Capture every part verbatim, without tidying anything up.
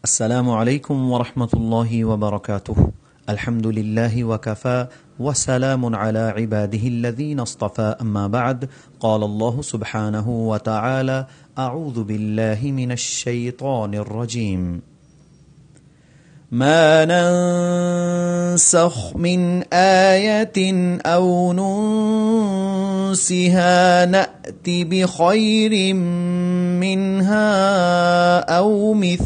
السلام علیکم ورحمۃ اللہ وبرکاتہ. الحمد للہ وکفى وسلام علی عباده الذین اصطفى. اما بعد قال اللہ سبحانہ وتعالی اعوذ باللہ من الشیطان الرجیم ما ننسخ من آیت او ننسها نأت بخیر منها او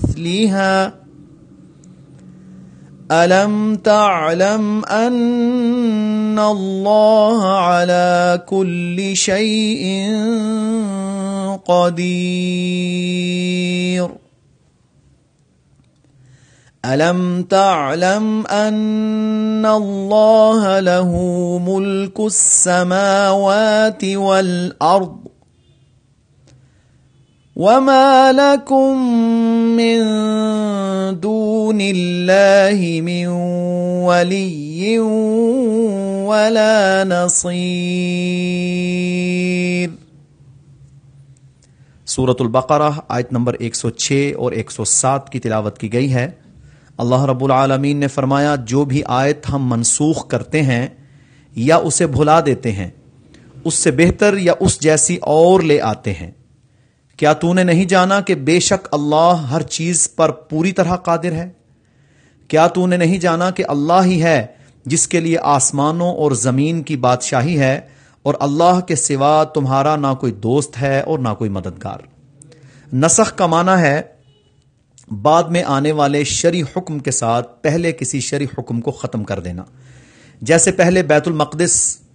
مثلها ألم تعلم أن الله على كل شيء قدير ألم تعلم أن الله له ملك السماوات والأرض وما لكم من دون الله من ولي ولا نصير. سورۃ البقرہ آیت نمبر ایک سو چھ اور ایک سو سات کی تلاوت کی گئی ہے. اللہ رب العالمین نے فرمایا جو بھی آیت ہم منسوخ کرتے ہیں یا اسے بھلا دیتے ہیں اس سے بہتر یا اس جیسی اور لے آتے ہیں. کیا تو نے نہیں جانا کہ بے شک اللہ ہر چیز پر پوری طرح قادر ہے؟ کیا تو نے نہیں جانا کہ اللہ ہی ہے جس کے لیے آسمانوں اور زمین کی بادشاہی ہے اور اللہ کے سوا تمہارا نہ کوئی دوست ہے اور نہ کوئی مددگار. نسخ کا معنی ہے بعد میں آنے والے شرعی حکم کے ساتھ پہلے کسی شرعی حکم کو ختم کر دینا. جیسے پہلے بیت المقدس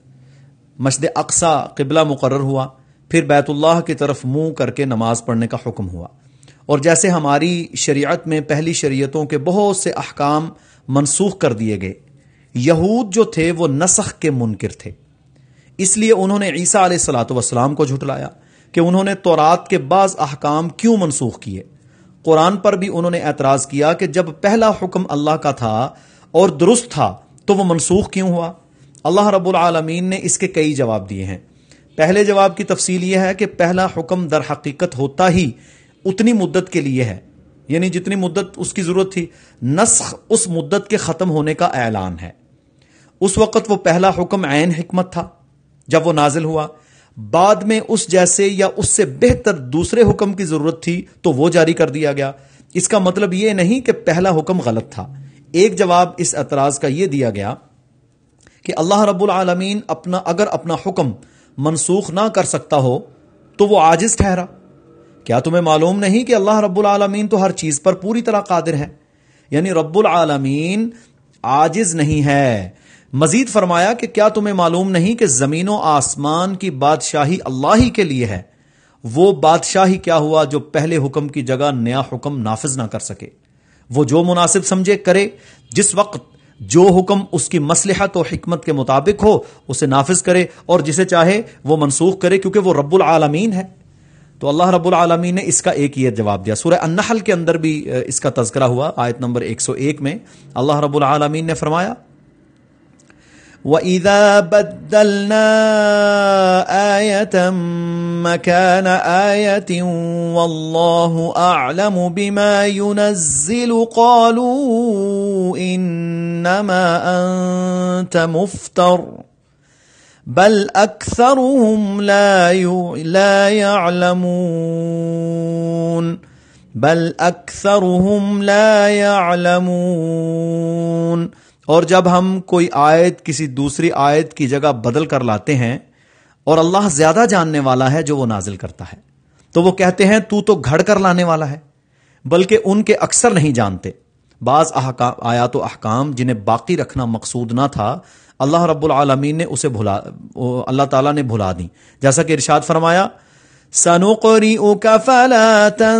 مسجد اقصی قبلہ مقرر ہوا، پھر بیت اللہ کی طرف منہ کر کے نماز پڑھنے کا حکم ہوا. اور جیسے ہماری شریعت میں پہلی شریعتوں کے بہت سے احکام منسوخ کر دیے گئے. یہود جو تھے وہ نسخ کے منکر تھے، اس لیے انہوں نے عیسیٰ علیہ الصلوۃ والسلام کو جھٹلایا کہ انہوں نے تورات کے بعض احکام کیوں منسوخ کیے. قرآن پر بھی انہوں نے اعتراض کیا کہ جب پہلا حکم اللہ کا تھا اور درست تھا تو وہ منسوخ کیوں ہوا. اللہ رب العالمین نے اس کے کئی جواب دیے ہیں. پہلے جواب کی تفصیل یہ ہے کہ پہلا حکم در حقیقت ہوتا ہی اتنی مدت کے لیے ہے، یعنی جتنی مدت اس کی ضرورت تھی. نسخ اس مدت کے ختم ہونے کا اعلان ہے. اس وقت وہ پہلا حکم عین حکمت تھا جب وہ نازل ہوا. بعد میں اس جیسے یا اس سے بہتر دوسرے حکم کی ضرورت تھی تو وہ جاری کر دیا گیا. اس کا مطلب یہ نہیں کہ پہلا حکم غلط تھا. ایک جواب اس اعتراض کا یہ دیا گیا کہ اللہ رب العالمین اپنا اگر اپنا حکم منسوخ نہ کر سکتا ہو تو وہ عاجز ٹھہرا. کیا تمہیں معلوم نہیں کہ اللہ رب العالمین تو ہر چیز پر پوری طرح قادر ہے، یعنی رب العالمین عاجز نہیں ہے. مزید فرمایا کہ کیا تمہیں معلوم نہیں کہ زمین و آسمان کی بادشاہی اللہ ہی کے لیے ہے. وہ بادشاہی کیا ہوا جو پہلے حکم کی جگہ نیا حکم نافذ نہ کر سکے. وہ جو مناسب سمجھے کرے، جس وقت جو حکم اس کی مصلحت و حکمت کے مطابق ہو اسے نافذ کرے اور جسے چاہے وہ منسوخ کرے، کیونکہ وہ رب العالمین ہے. تو اللہ رب العالمین نے اس کا ایک یہ جواب دیا. سورہ النحل کے اندر بھی اس کا تذکرہ ہوا. آیت نمبر ایک سو ایک میں اللہ رب العالمین نے فرمایا وَإِذَا بَدَّلْنَا آيَةً مَكَانَ آيَةٍ وَاللَّهُ أَعْلَمُ بِمَا يُنَزِّلُ قَالُوا إِنَّمَا أَنْتَ مُفْتَرٍ بَلْ أَكْثَرُهُمْ لَا يَعْلَمُونَ بَلْ أَكْثَرُهُمْ لَا يَعْلَمُونَ. اور جب ہم کوئی آیت کسی دوسری آیت کی جگہ بدل کر لاتے ہیں اور اللہ زیادہ جاننے والا ہے جو وہ نازل کرتا ہے، تو وہ کہتے ہیں تو تو گھڑ کر لانے والا ہے، بلکہ ان کے اکثر نہیں جانتے. بعض احکام آیات و احکام جنہیں باقی رکھنا مقصود نہ تھا اللہ رب العالمین نے اسے بھلا اللہ تعالیٰ نے بھلا دی. جیسا کہ ارشاد فرمایا سَنُقْرِئُكَ فَلَا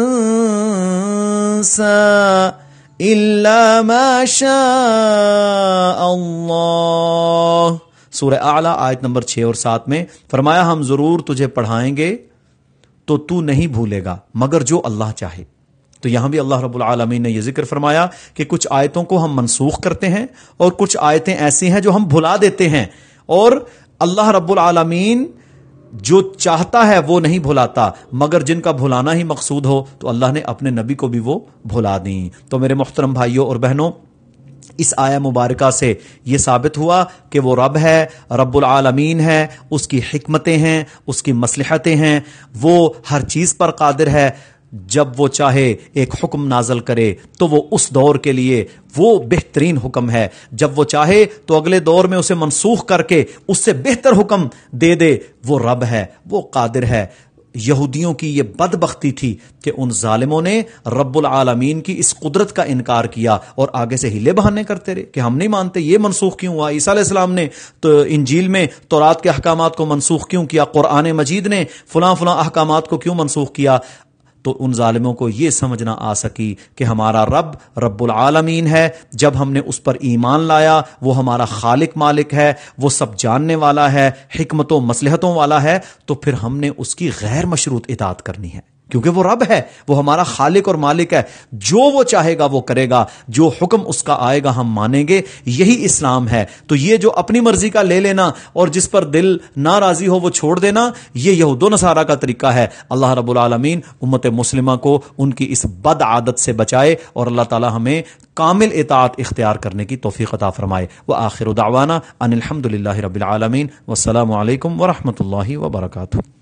تَنسَى إِلَّا مَا شَاءَ اللَّهُ. سورہ اعلیٰ آیت نمبر چھ اور سات میں فرمایا ہم ضرور تجھے پڑھائیں گے تو تو نہیں بھولے گا مگر جو اللہ چاہے. تو یہاں بھی اللہ رب العالمین نے یہ ذکر فرمایا کہ کچھ آیتوں کو ہم منسوخ کرتے ہیں اور کچھ آیتیں ایسی ہیں جو ہم بھلا دیتے ہیں، اور اللہ رب العالمین جو چاہتا ہے وہ نہیں بھلاتا، مگر جن کا بھلانا ہی مقصود ہو تو اللہ نے اپنے نبی کو بھی وہ بھلا دیں۔ تو میرے محترم بھائیوں اور بہنوں، اس آیہ مبارکہ سے یہ ثابت ہوا کہ وہ رب ہے، رب العالمین ہے، اس کی حکمتیں ہیں، اس کی مصلحتیں ہیں، وہ ہر چیز پر قادر ہے۔ جب وہ چاہے ایک حکم نازل کرے تو وہ اس دور کے لیے وہ بہترین حکم ہے، جب وہ چاہے تو اگلے دور میں اسے منسوخ کر کے اس سے بہتر حکم دے دے۔ وہ رب ہے، وہ قادر ہے۔ یہودیوں کی یہ بدبختی تھی کہ ان ظالموں نے رب العالمین کی اس قدرت کا انکار کیا اور آگے سے ہیلے بہانے کرتے رہے کہ ہم نہیں مانتے، یہ منسوخ کیوں ہوا؟ عیسیٰ علیہ السلام نے تو انجیل میں تورات کے احکامات کو منسوخ کیوں کیا؟ قرآن مجید نے فلاں فلاں احکامات کو کیوں منسوخ کیا؟ تو ان ظالموں کو یہ سمجھ نہ آ سکی کہ ہمارا رب رب العالمین ہے۔ جب ہم نے اس پر ایمان لایا، وہ ہمارا خالق مالک ہے، وہ سب جاننے والا ہے، حکمتوں مصلحتوں والا ہے، تو پھر ہم نے اس کی غیر مشروط اطاعت کرنی ہے، کیونکہ وہ رب ہے، وہ ہمارا خالق اور مالک ہے۔ جو وہ چاہے گا وہ کرے گا، جو حکم اس کا آئے گا ہم مانیں گے۔ یہی اسلام ہے۔ تو یہ جو اپنی مرضی کا لے لینا اور جس پر دل ناراضی ہو وہ چھوڑ دینا، یہ یہود و نصارہ کا طریقہ ہے۔ اللہ رب العالمین امت مسلمہ کو ان کی اس بد عادت سے بچائے اور اللہ تعالی ہمیں کامل اطاعت اختیار کرنے کی توفیق عطا فرمائے۔ وآخر دعوانا ان الحمد للہ رب العالمین، والسلام علیکم ورحمۃ اللہ وبرکاتہ۔